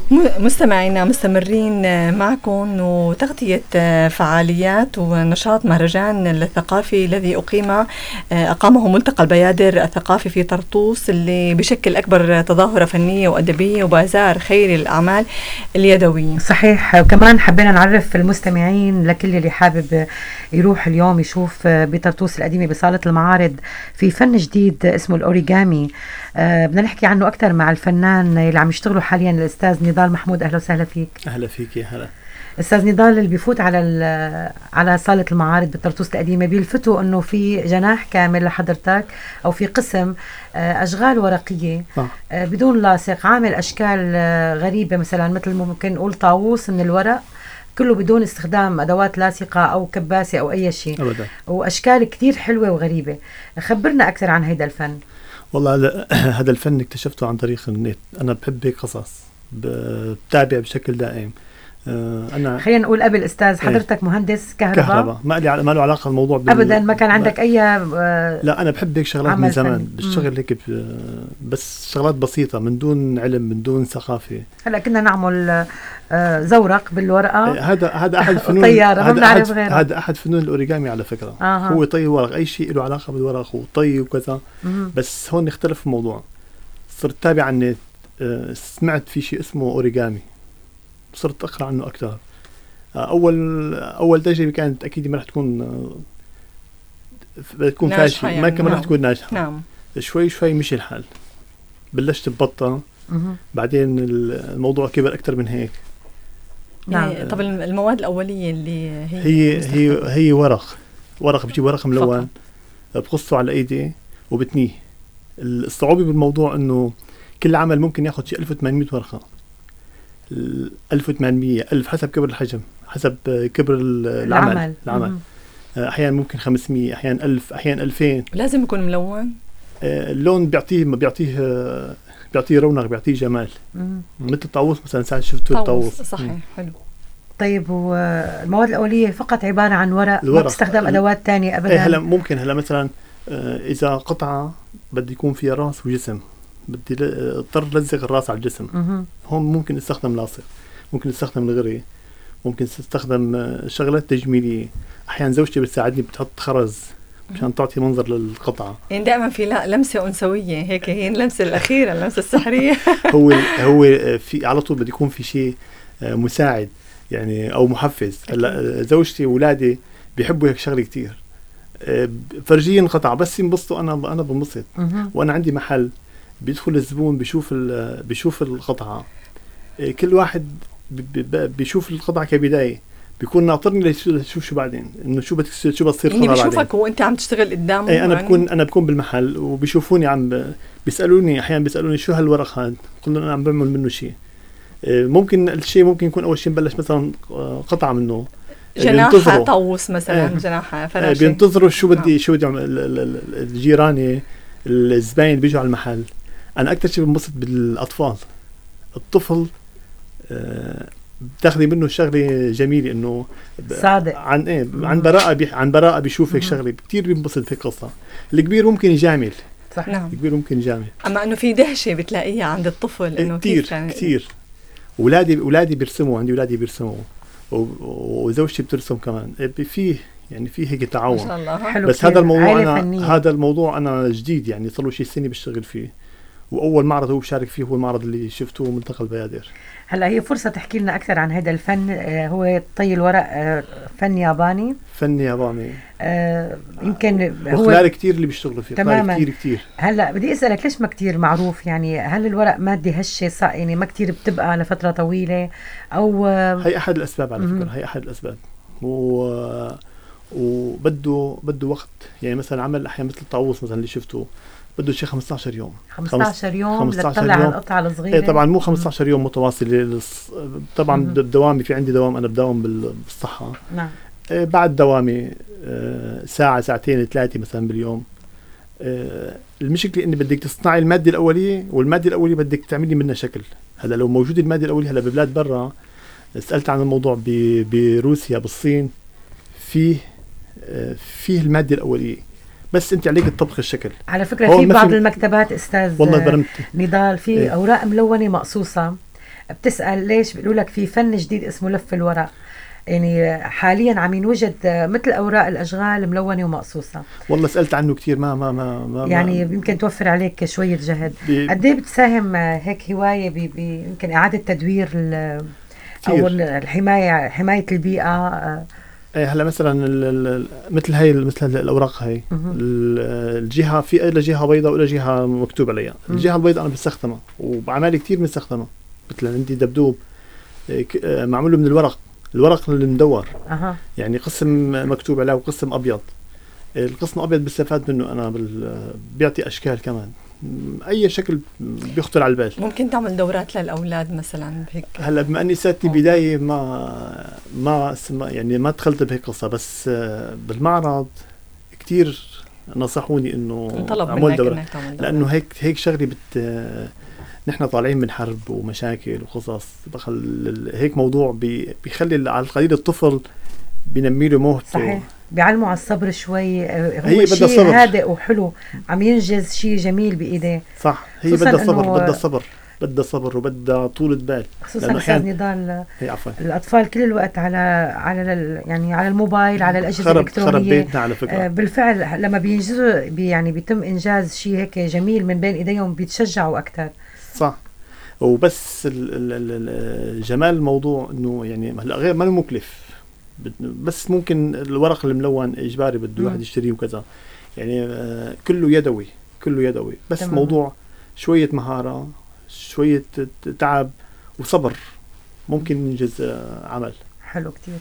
مستمعينا مستمرين معكم وتغطية فعاليات ونشاط مهرجان الثقافي الذي أقامه ملتقى البيادر الثقافي في طرطوس، اللي بشكل أكبر تظاهرة فنية وأدبية وبازار خيري للأعمال اليدوية. صحيح. وكمان حبينا نعرف المستمعين لكل اللي حابب يروح اليوم يشوف بطرطوس القديمة بصالة المعارض في فن جديد اسمه الأوريغامي. بدنا نحكي عنه أكثر مع الفنان اللي عم يشتغلوا حاليا الأستاذ نضال محمود. أهلا وسهلا فيك. أهلا فيك. يا هلا. أستاذ نضال، اللي بيفوت على صالة المعارض بطرطوس القديمة بيلفتوا أنه في جناح كامل لحضرتك أو في قسم أشغال ورقية بدون لاصق، عامل أشكال غريبة، مثلا مثل ممكن نقول طاووس من الورق كله بدون استخدام أدوات لاصقة أو كباسة أو أي شيء أبدا، وأشكال كتير حلوة وغريبة. خبرنا أكثر عن هيدا الفن. والله هذا الفن اكتشفته عن طريق النت. أنا بحب هيك قصص، بتابع بشكل دائم. أنا خلينا نقول قبل أستاذ حضرتك مهندس كهرباء، ما له علاقة الموضوع أبدا، ما كان عندك أي لا، أنا بحب هيك شغلات من زمان، بشتغل هيك بس شغلات بسيطة من دون علم من دون ثقافة. هلا كنا نعمل زورق بالورقة، هذا أحد فنون طيارة، ما بنعرف غيره. هذا أحد فنون الأوريغامي على فكرة. هو طي ورق، أي شيء له علاقة بالورق وطي وكذا. بس هون اختلف الموضوع. صرت تابع عن النت، سمعت في شيء اسمه أوريغامي، صرت أقرأ عنه أكثر. أول تجربة كانت أكيد ما رح تكون فاشلة، يعني. ما رح تكون ناجحة. نعم. شوي مشي الحال، بلشت ببطة. بعدين الموضوع كبر أكثر من هيك. نعم. طب المواد الأولية اللي هي ورق بجيب ورق ملون، بقصه على ايدي وبتنيه. الصعوبة بالموضوع انه كل عمل ممكن ياخد شيء 1800 ورقة، 1800 1000 حسب كبر الحجم، حسب كبر العمل. احيانا ممكن 500، احيانا 1000، احيانا 2000. لازم يكون ملون. اللون بيعطيه رونق، بيعطيه جمال. مثل الطاووس مثلا، ساعة شفتوا الطاووس. صحيح. حلو. طيب، والمواد الأولية فقط عبارة عن ورق، ما بتستخدم أدوات تانية أبدا؟ هلا مثلا إذا قطعة بدي يكون فيها راس وجسم، بدي اضطر لزق الراس على الجسم. هون ممكن استخدم لاصق، ممكن استخدم الغري، ممكن استخدم شغلات تجميلية. أحيانا زوجتي بتساعدني، بتحط خرز مشان تعطي منظر للقطعة. يعني دائما في لمسة أنثوية هيك، هي اللمسة الأخيرة، اللمسة السحرية. هو في على طول بده يكون في شيء مساعد يعني أو محفز. هلا زوجتي وولادي بيحبوا هيك شغلة كتير، فرجين قطعة بس ينبسطوا، أنا بنبسط. وأنا عندي محل، بيدخل الزبون بيشوف القطعة. كل واحد بيشوف القطعة كبداية، بيكون ناطرني ليشوف شو بعدين، إنه شو بتصير قطعة بعدين. بيشوفك وأنت عم تشتغل قدامه. أنا بكون بالمحل وبيشوفوني بيسألوني أحيانا شو هالورق هذا، قلنا أنا عم بعمل منه شيء. ممكن الشيء ممكن يكون أول شيء بلش مثلا قطعة منه جناح طاووس مثلا، جناح فراشة، بينتظروا شو بدي الجيراني الزباين اللي بيجوا على المحل. أنا أكتر شيء بنبسط بالأطفال. الطفل بتاخذي منه شغلة جميلة، إنه صادق عن براءة بيشوف هيك شغلة كتير بينبسط في قصة. الكبير ممكن يجامل، صح. نعم. الكبير ممكن يجامل، أما إنه في دهشة بتلاقيها عند الطفل إنه كتير. ولادي بيرسموا، عندي ولادي بيرسموا وزوجتي بترسم كمان. فيه هيك تعاون ما شاء الله. بس هذا الموضوع أنا جديد، يعني صار له شيء سنة بشتغل فيه. وأول معرض هو بشارك فيه هو المعرض اللي شفته ملتقى البيادر. هلا هي فرصة تحكي لنا أكثر عن هذا الفن. هو طي الورق، فن ياباني. يمكن هو كتير اللي بيشتغلوا فيه تماما كتير. هلا بدي أسألك ليش ما كتير معروف؟ يعني هل الورق مادة هشة يعني ما كتير بتبقى لفترة طويلة، أو هي أحد الأسباب على فكرة. هي أحد الأسباب. وبده وقت. يعني مثلا عمل أحيانا مثل الطاووس مثلا اللي شفته بده شيء 15 يوم 15 يوم لتطلع على القطعة الصغيرة. طبعا مو 15 يوم متواصل. طبعا بدوامي، في عندي دوام، أنا بداوم بالصحة. نعم. بعد دوامي ساعة ساعتين 3 مثلا باليوم. المشكلة إني بدك تصنعي المادة الأولية، والمادة الأولية بدك تعملي منها شكل. هذا لو موجود المادة الأولية، هلا ببلاد برا سألت عن الموضوع، بروسيا بالصين فيه المادة الأولية، بس انت عليك الطبخ الشكل. على فكرة في بعض المكتبات استاذ والله نضال في اوراق ملونة مقصوصة بتسأل ليش، بيقولوا لك في فن جديد اسمه لف الورق. يعني حاليا عم ينوجد مثل أوراق الأشغال ملونة ومقصوصة. والله سألت عنه كتير ما يعني يمكن توفر عليك شوية جهد. قد ايه بتساهم هيك هواية يمكن إعادة تدوير أو حماية البيئة؟ هلا مثلا مثل الأوراق هاي الجهة في إلى جهة بيضاء وإلى جهة مكتوب عليها. الجهة البيضاء أنا بستخدمها وبعمالي كتير بستخدمها. مثلا عندي دبدوب معموله من الورق اللي مدور. يعني قسم مكتوب عليه وقسم أبيض. القسم الأبيض بستفاد منه أنا بيعطي أشكال كمان، أي شكل بيخطر على البال. ممكن تعمل دورات للأولاد مثلا هيك. هلا بما أني ساتني بداية ما يعني ما دخلت بهيك قصة، بس بالمعرض كتير نصحوني إنه أعمل دورات، لأنه هيك شغلي نحن طالعين من حرب ومشاكل وقصص، هيك موضوع بيخلي على القليل الطفل بينمي له موهبته. صحيح، بيعلموا على الصبر شوي. هو شيء هادئ وحلو، عم ينجز شيء جميل بإيديه. صح، هي بدها صبر وبدها طولة بال. خصوصا أستاذ نضال الأطفال كل الوقت على الموبايل، على الأجهزة الإلكترونية. خرب بيتنا على فكرة. بالفعل لما بينجزوا يعني بيتم إنجاز شيء هيك جميل من بين إيديهم بيتشجعوا أكتر. صح. وبس جمال الموضوع إنه يعني هلا غير ما مكلف، بس ممكن الورق الملون إجباري بده واحد يشتريه وكذا، يعني كله يدوي بس تمام. موضوع شوية مهارة، شوية تعب وصبر ممكن ينجز عمل حلو كتير.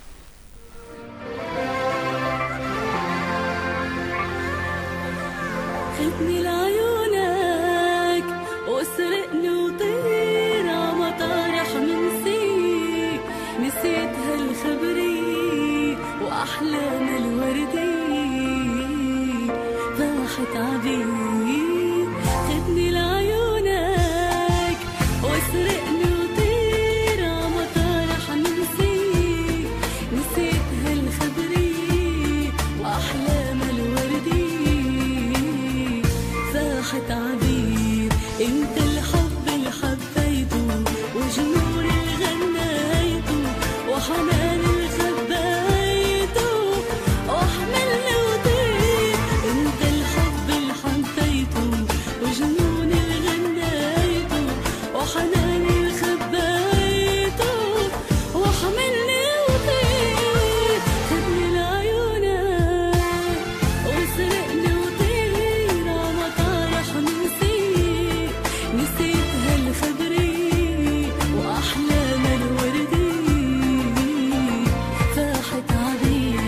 خدني لعيونك واسرقني وطير عمطارح منسيك، نسيت هالخبري وأحلام الوردي راحت عبيد. خدني لعيونك واسرقني وطير عمطارح منسيك، نسيت هالخبري وأحلام الوردي راحت عبيد. انت الحب اللي حبيته وجنون اللي غنيته وحنان اللي خبيته وحملني وطير. انت الحب اللي حبيته وجنون اللي غنيته وحنان اللي خبيته وحملني وطير. خدني لعيونك وسرقني وطير عمطارح منسيك، نسيت هالخبري وأحلام الوردي راحت عبيد.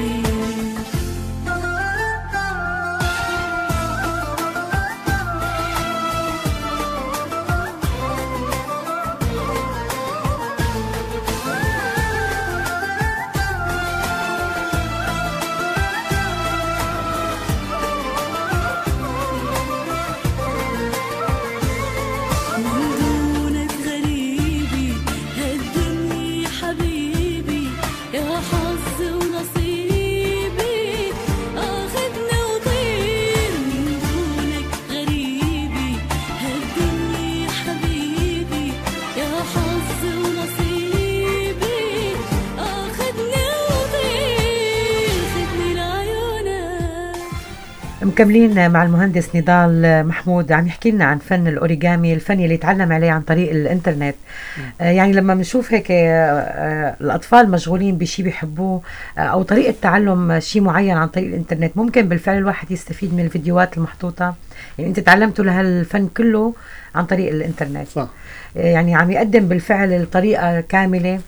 من دونك غريبي هالدنيا حبيبي، يا حظ ونصيبي اخدنا وطير. من دونك غريبي هالدنيا حبيبي، يا حظ ونصيبي اخدنا وطير. خدني لعيونك. مكملين مع المهندس نضال محمود، عم يحكي لنا عن فن الأوريجامي، الفن اللي يتعلم عليه عن طريق الإنترنت. يعني لما بنشوف هيك الأطفال مشغولين بشي بيحبوه أو طريقة تعلم شي معين عن طريق الإنترنت، ممكن بالفعل الواحد يستفيد من الفيديوهات المحطوطة. يعني أنت تعلمتوا لهالفن كله عن طريق الإنترنت. صح. يعني عم يقدم بالفعل الطريقة كاملة.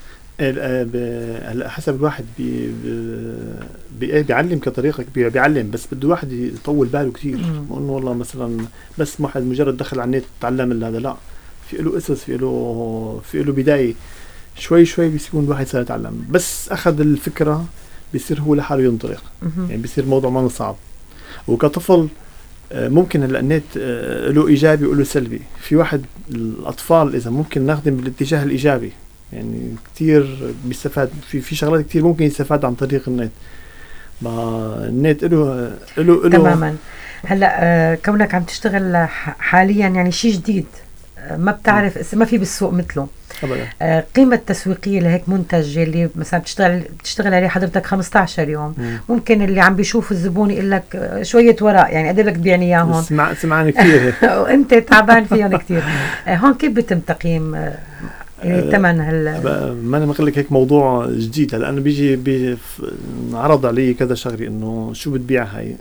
هلا حسب الواحد بيعلم كطريقة بيعلم، بس بده واحد يطول باله كتير. مو انه والله مثلا بس واحد مجرد دخل على النت تعلم هذا، لا، في له اسس، في له بداية، شوي بيكون الواحد صار يتعلم. بس اخذ الفكرة بيصير هو لحاله ينطلق. يعني بيصير الموضوع ما صعب. وكطفل ممكن هلا النت له ايجابي وله سلبي. في واحد الاطفال اذا ممكن نخدم بالاتجاه الايجابي، يعني كتير بيستفاد في شغلات كتير ممكن يستفاد عن طريق النت. ما النت له تماما. هلا كونك عم تشتغل حاليا يعني شيء جديد ما بتعرف ما في بالسوق مثله أبدا. قيمة تسويقية لهيك منتج اللي مثلا بتشتغل عليه حضرتك 15 يوم ممكن اللي عم بيشوف الزبون يقول لك شوية ورق يعني قد بدك تبيعني اياهم سمعان كثير وانت تعبان فيهم كثير. هون كيف بيتم تقييم الثمن؟ ما انا بقول لك هيك موضوع جديد. هلا انا بيجي عرض علي كذا شغله انه شو بتبيع هاي.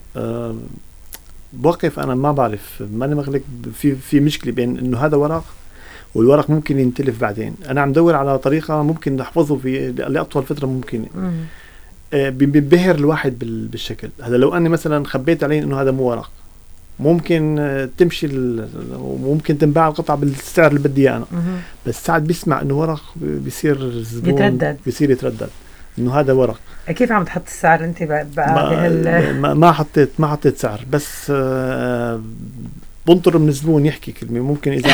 بوقف انا ما بعرف، ما انا بقول لك في مشكله بين انه هذا ورق والورق ممكن ينتلف بعدين. انا عم دور على طريقه ممكن نحفظه في لاطول فتره ممكن. بينبهر الواحد بالشكل هذا. لو اني مثلا خبيت عليه انه هذا مو ورق ممكن تمشي وممكن تنباع القطعه بالسعر اللي بدي انا. بس ساعد بيسمع انه ورق بيصير الزبون بيصير يتردد انه هذا ورق. كيف عم تحط السعر انت بقى ما حطيت سعر، بس بنطر من الزبون يحكي كلمه ممكن اذا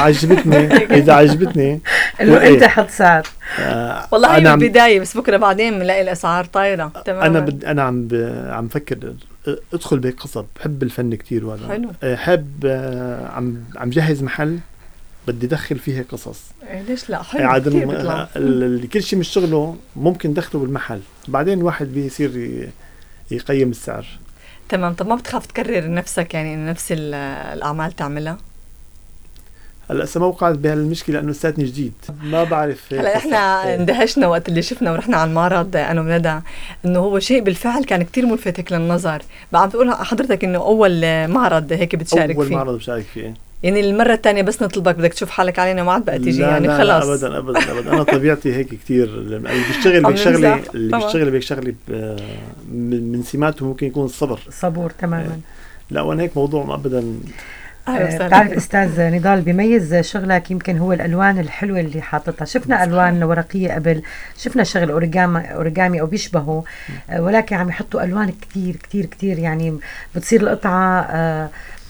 عجبتني انت حط سعر. والله هي بالبدايه بس بكره بعدين بنلاقي الاسعار طايره تماما. انا عم فكر ادخل بهيك قصب. بحب الفن كتير وهذا حب عم جهز محل بدي دخل فيه قصص. ليش لا؟ حلو كتير. كل شيء من شغله ممكن دخله بالمحل بعدين الواحد بيصير يقيم السعر. تمام. طب ما بتخاف تكرر نفسك يعني نفس الأعمال تعملها؟ هلا ما وقعت بهالمشكله لانه لساتني جديد ما بعرف. هلا احنا اندهشنا وقت اللي شفنا ورحنا على المعرض انا وندى انه هو شيء بالفعل كان كتير ملفتك للنظر. عم تقول حضرتك انه اول معرض هيك بتشارك فيه؟ اول معرض بشارك فيه. يعني المرة الثانية بس نطلبك بدك تشوف حالك علينا ما عاد بقى تيجي يعني لا خلاص. لا أبدا أنا طبيعتي هيك كتير. اللي بيشتغل بهيك شغلة من سماته ممكن يكون الصبر. صبور تماما. لا وأنا هيك موضوع أبدا. تعرف أستاذ نضال بيميز شغلك يمكن هو الألوان الحلوة اللي حاطتها. شفنا ألوان ورقية قبل، شفنا شغل أوريجامي أو بيشبهه، ولكن عم يحطوا ألوان كتير كتير كتير يعني بتصير القطعة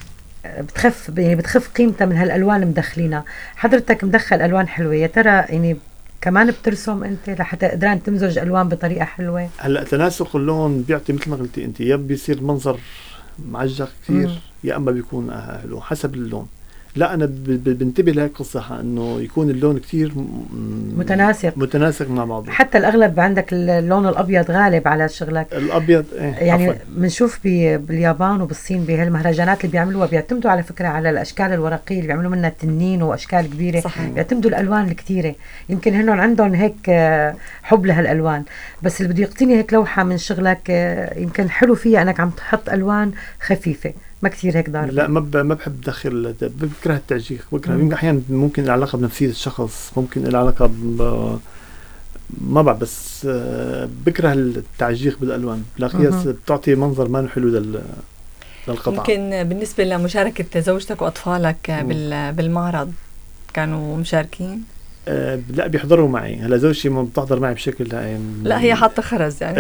بتخف قيمتها من هالألوان المدخلينها. حضرتك مدخل ألوان حلوة، يا ترى يعني كمان بترسم أنت لحتى قدران تمزج ألوان بطريقة حلوة؟ هلأ تناسق اللون بيعطي مثل ما قلتي أنت، يا بيصير منظر معجق كثير يا أما بيكون حلو حسب اللون. لا أنا بنتبه لهيك قصة إنه يكون اللون كتير متناسق مع بعضه. حتى الأغلب عندك اللون الأبيض غالب على شغلك. الأبيض يعني بنشوف باليابان وبالصين بهالمهرجانات اللي بيعملوها بيعتمدوا على فكرة على الأشكال الورقية اللي بيعملوا منها تنين وأشكال كبيرة. صحيح. بيعتمدوا الألوان الكتيرة. يمكن هنن عندهم هيك حب لهالألوان. بس اللي بده يقتني هيك لوحة من شغلك يمكن حلو فيها أنك عم تحط ألوان خفيفة ما كثير هيك ضارب. لا ما بحب دخل، بكره التعجيق، بكره احيانا ممكن العلاقه بنفسيه الشخص، ممكن العلاقه ما بعرف، بس بكره التعجيق بالالوان. لا قياس بتعطي منظر ما حلو للقطعه. يمكن بالنسبه لمشاركه زوجتك واطفالك بالمعرض كانوا مشاركين؟ لا بيحضروا معي. هلا زوجتي ما بتحضر معي بشكل لا هي حاطه خرز يعني.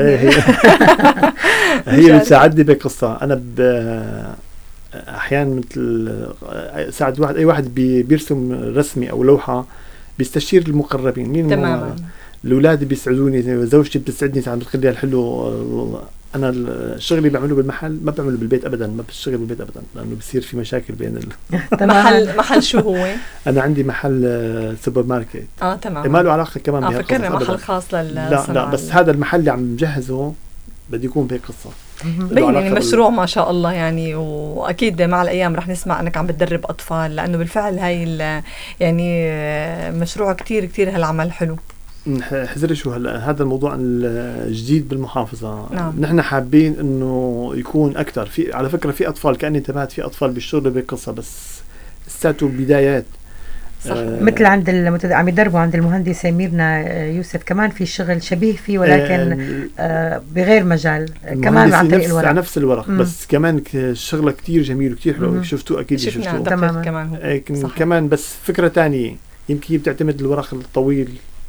هي بتساعدني بقصة. أنا أحيانا مثل ساعد أي واحد بيرسم رسمي أو لوحة بيستشير المقربين. مين تماما. الأولاد بيسعدوني، زوجتي بتسعدني ساعات بتخليها الحلو. أنا الشغل اللي بعمله بالمحل ما بعمله بالبيت أبدا، ما بشتغل بالبيت أبدا لأنه بصير في مشاكل بين محل شو هو؟ أنا عندي محل سوبر ماركت. تمام. ما له علاقة كمان فكرنا محل خاص لا بس هذا المحل اللي عم جهزه بدي يكون بهيك قصة. يعني مشروع ما شاء الله يعني، وأكيد مع الأيام رح نسمع أنك عم بتدرب أطفال، لأنه بالفعل هاي يعني مشروع كتير كتير هالعمل حلو. حزري شو هذا الموضوع الجديد بالمحافظة. نعم. نحن حابين إنه يكون أكتر. في على فكرة في أطفال كأني انتبهت في أطفال بيشتغلوا بقصة بس لساتوا بدايات. مثل عند عم يدربوا عند المهندسة ميرنا يوسف كمان في شغل شبيه فيه ولكن بغير مجال كمان عن طريق الورق. نفس الورق بس كمان شغله كتير جميل وكتير حلو. شفتوه أكيد شفتوه تماما. كمان هو كمان بس فكرة تانية يمكن هي بتعتمد الورق الطويل.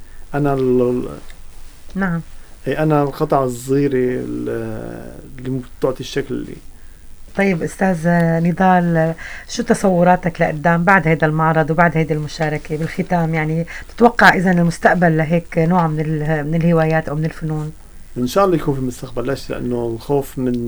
نعم. أنا القطعة الصغيرة اللي بتعطي الشكل اللي. طيب أستاذ نضال، شو تصوراتك لقدام بعد هذا المعرض وبعد هذه المشاركة؟ بالختام يعني تتوقع إذن المستقبل لهيك نوع من الهوايات أو من الفنون؟ إن شاء الله يكون في المستقبل. ليش؟ لأنه الخوف من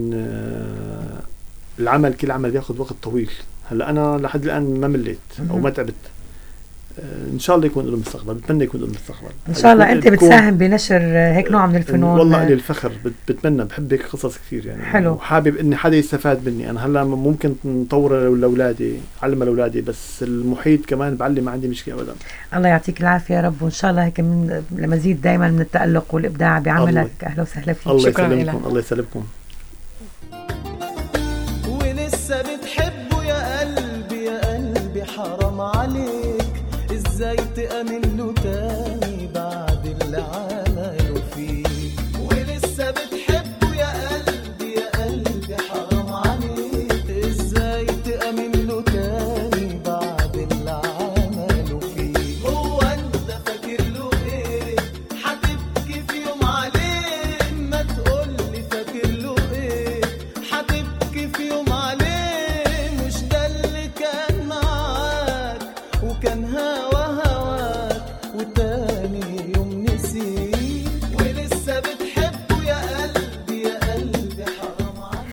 العمل، كل عمل يأخذ وقت طويل. هلأ أنا لحد الآن ما مليت أو ما تعبت. ان شاء الله يكون له مستقبل، بتمنى يكون له مستقبل ان شاء الله. انت بتساهم بنشر هيك نوع من الفنون؟ والله لي الفخر، بتمنى، بحب هيك قصص كثير يعني. حلو. وحابب اني حدا يستفاد مني. انا هلا ممكن نطور لاولادي، علم لاولادي، بس المحيط كمان بعلم، ما عندي مشكله ابدا. الله يعطيك العافيه يا رب، وان شاء الله هيك من لمزيد دائما من التالق والابداع بعملك. اهلا وسهلا فيك. الله يسلمكم. الله يسلمكم. ولسه بتحبه يا قلبي، يا قلبي حرام عليك، ازاي تأمن له تاني بعد اللي عمل